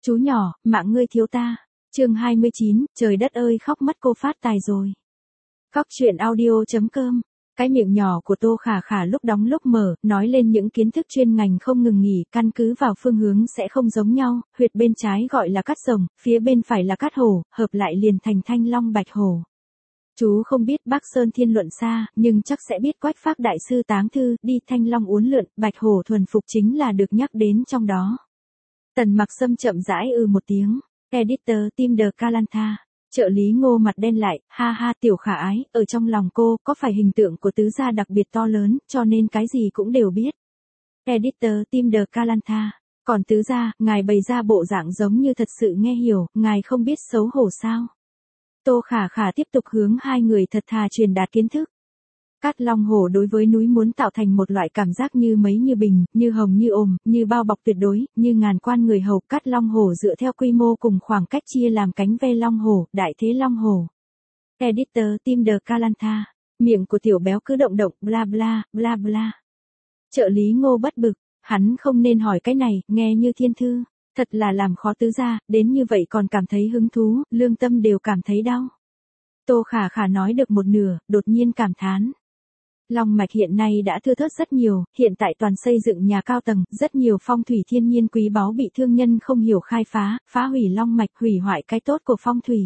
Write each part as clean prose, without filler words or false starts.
Chú nhỏ, mạng ngươi thiếu ta. Chương 29, trời đất ơi khóc mất cô phát tài rồi. Cóc truyện audio.com. Cái miệng nhỏ của Tô Khả Khả lúc đóng lúc mở, nói lên những kiến thức chuyên ngành không ngừng nghỉ, căn cứ vào phương hướng sẽ không giống nhau, huyệt bên trái gọi là cát rồng, phía bên phải là cát hổ, hợp lại liền thành thanh long bạch hổ. Chú không biết Bắc Sơn Thiên Luận xa, nhưng chắc sẽ biết Quách Phác Đại Sư Táng Thư, đi thanh long uốn lượn, bạch hổ thuần phục chính là được nhắc đến trong đó. Tần Mặc Sâm chậm rãi một tiếng. Editor Tim The Calantha. Trợ lý Ngô mặt đen lại, ha ha tiểu Khả ái, ở trong lòng cô, có phải hình tượng của tứ gia đặc biệt to lớn, cho nên cái gì cũng đều biết. Editor Tim The Calantha. Còn tứ gia, ngài bày ra bộ dạng giống như thật sự nghe hiểu, ngài không biết xấu hổ sao. Tô Khả Khả tiếp tục hướng hai người thật thà truyền đạt kiến thức. Cát long hổ đối với núi muốn tạo thành một loại cảm giác như mấy như bình, như hồng như ồm, như bao bọc tuyệt đối, như ngàn quan người hầu. Cát long hổ dựa theo quy mô cùng khoảng cách chia làm cánh ve long hổ, đại thế long hổ. Editor Tim The Calantha. Miệng của tiểu béo cứ động động, bla bla, bla bla. Trợ lý Ngô bất bực, hắn không nên hỏi cái này, nghe như thiên thư. Thật là làm khó tứ gia, đến như vậy còn cảm thấy hứng thú, lương tâm đều cảm thấy đau. Tô Khả Khả nói được một nửa, đột nhiên cảm thán. Long mạch hiện nay đã thưa thớt rất nhiều, hiện tại toàn xây dựng nhà cao tầng, rất nhiều phong thủy thiên nhiên quý báu bị thương nhân không hiểu khai phá, phá hủy long mạch, hủy hoại cái tốt của phong thủy.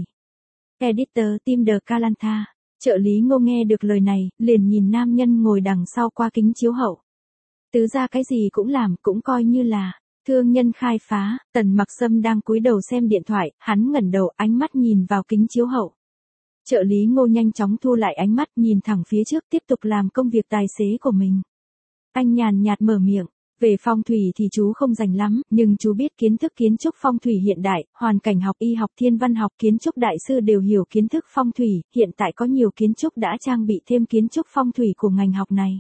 Editor Tim The Calantha. Trợ lý Ngô nghe được lời này, liền nhìn nam nhân ngồi đằng sau qua kính chiếu hậu. Tứ gia cái gì cũng làm, cũng coi như là thương nhân khai phá. Tần Mặc Sâm đang cúi đầu xem điện thoại, hắn ngẩng đầu, ánh mắt nhìn vào kính chiếu hậu. Trợ lý Ngô nhanh chóng thu lại ánh mắt, nhìn thẳng phía trước, tiếp tục làm công việc tài xế của mình. Anh nhàn nhạt mở miệng, về phong thủy thì chú không rành lắm, nhưng chú biết kiến thức kiến trúc phong thủy hiện đại, hoàn cảnh học, y học, thiên văn học, kiến trúc đại sư đều hiểu kiến thức phong thủy, hiện tại có nhiều kiến trúc đã trang bị thêm kiến trúc phong thủy của ngành học này.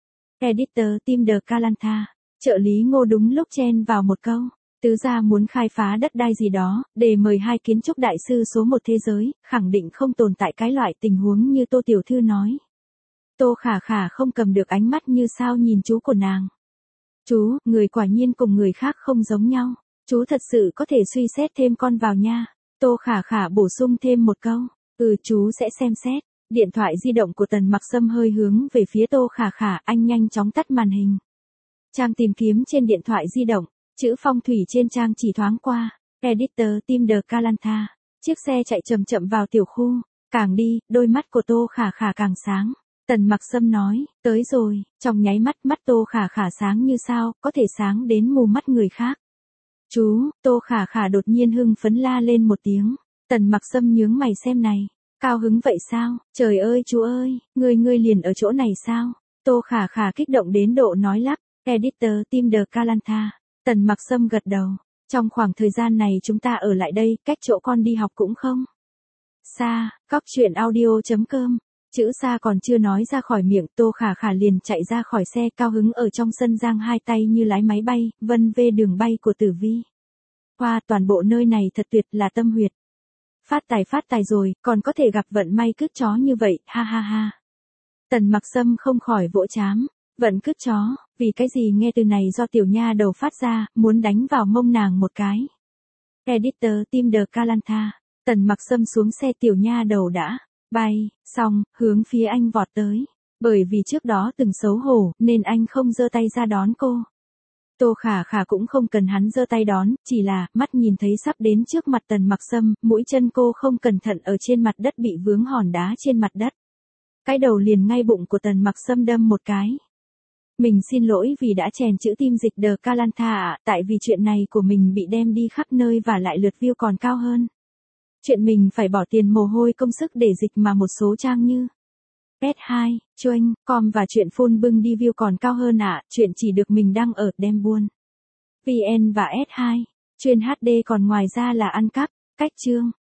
Editor Tim The Calantha. Trợ lý Ngô đúng lúc chen vào một câu. Tứ gia muốn khai phá đất đai gì đó, để mời hai kiến trúc đại sư số một thế giới, khẳng định không tồn tại cái loại tình huống như Tô Tiểu Thư nói. Tô Khả Khả không cầm được ánh mắt như sao nhìn chú của nàng. Chú, người quả nhiên cùng người khác không giống nhau. Chú thật sự có thể suy xét thêm con vào nha. Tô Khả Khả bổ sung thêm một câu. Chú sẽ xem xét. Điện thoại di động của Tần Mặc Sâm hơi hướng về phía Tô Khả Khả, anh nhanh chóng tắt màn hình. Trang tìm kiếm trên điện thoại di động. Chữ phong thủy trên trang chỉ thoáng qua. Editor Tim The Calantha. Chiếc xe chạy chậm chậm vào tiểu khu. Càng đi, đôi mắt của Tô Khả Khả càng sáng. Tần Mặc Sâm nói, tới rồi. Trong nháy mắt, mắt Tô Khả Khả sáng như sao, có thể sáng đến mù mắt người khác. Chú, Tô Khả Khả đột nhiên hưng phấn la lên một tiếng. Tần Mặc Sâm nhướng mày xem này. Cao hứng vậy sao? Trời ơi chú ơi, ngươi liền ở chỗ này sao? Tô Khả Khả kích động đến độ nói lắp. Editor Tim The Calantha. Tần Mặc Sâm gật đầu. Trong khoảng thời gian này chúng ta ở lại đây, cách chỗ con đi học cũng không xa. Cóc truyện audio.com. Chữ xa còn chưa nói ra khỏi miệng, Tô Khả Khả liền chạy ra khỏi xe, cao hứng ở trong sân giang hai tay như lái máy bay, vân vê đường bay của Tử Vi. Qua toàn bộ nơi này thật tuyệt, là tâm huyệt. Phát tài rồi, còn có thể gặp vận may cứt chó như vậy, ha ha ha. Tần Mặc Sâm không khỏi vỗ trám. Vận cứt chó, vì cái gì nghe từ này do tiểu nha đầu phát ra, muốn đánh vào mông nàng một cái. Editor Tim The Calantha. Tần Mặc Sâm xuống xe, tiểu nha đầu đã bay xong, hướng phía anh vọt tới. Bởi vì trước đó từng xấu hổ, nên anh không giơ tay ra đón cô. Tô Khả Khả cũng không cần hắn giơ tay đón, chỉ là, mắt nhìn thấy sắp đến trước mặt Tần Mặc Sâm, mũi chân cô không cẩn thận ở trên mặt đất bị vướng hòn đá trên mặt đất. Cái đầu liền ngay bụng của Tần Mặc Sâm đâm một cái. Mình xin lỗi vì đã chèn chữ tim dịch The Calantha ạ, tại vì chuyện này của mình bị đem đi khắp nơi và lại lượt view còn cao hơn. Chuyện mình phải bỏ tiền mồ hôi công sức để dịch mà một số trang như S2, Choanh, Com và chuyện phun bưng đi view còn cao hơn ạ, chuyện chỉ được mình đăng ở đem buôn. VN và S2, chuyên HD còn ngoài ra là ăn cắp, cách chương.